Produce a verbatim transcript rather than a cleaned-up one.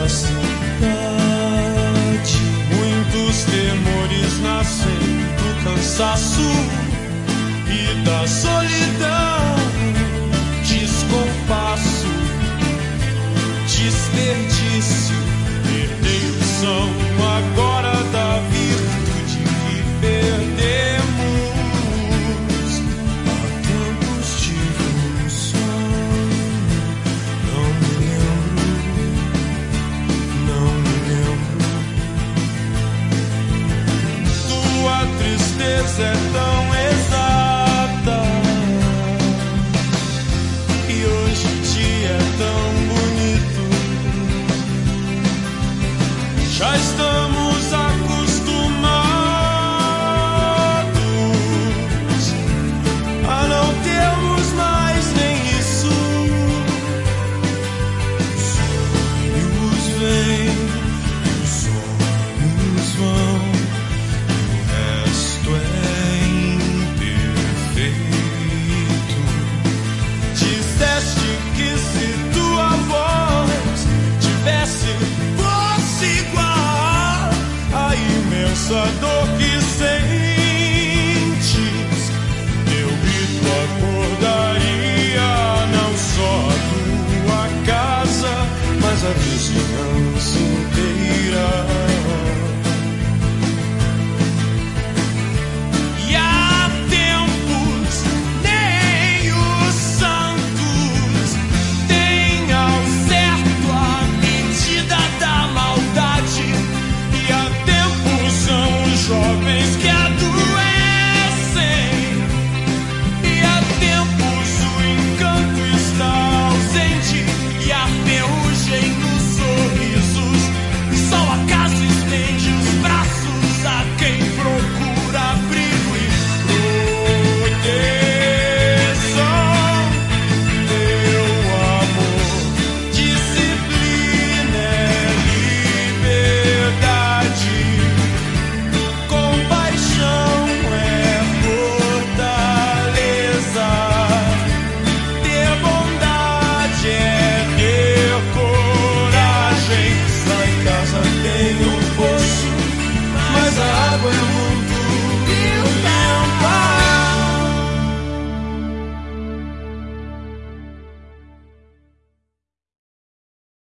da cidade. Muitos temores nascem do cansaço e da solidão. Descompasso, desperdício, herdeiros são agora da virtude que perdemos. Há tempos tive um sonho, não me lembro, não me lembro. Tua tristeza é tão exata e hoje o dia é tão bonito. Já estamos acostumados a não termos mais nem isso. Sonhos vêm e os sonhos vão, e o resto é imperfeito. Disseste que se tua voz tivesse fosse igual à imensa dor que sentes, teu grito acordaria não só a tua casa, mas a vizinhança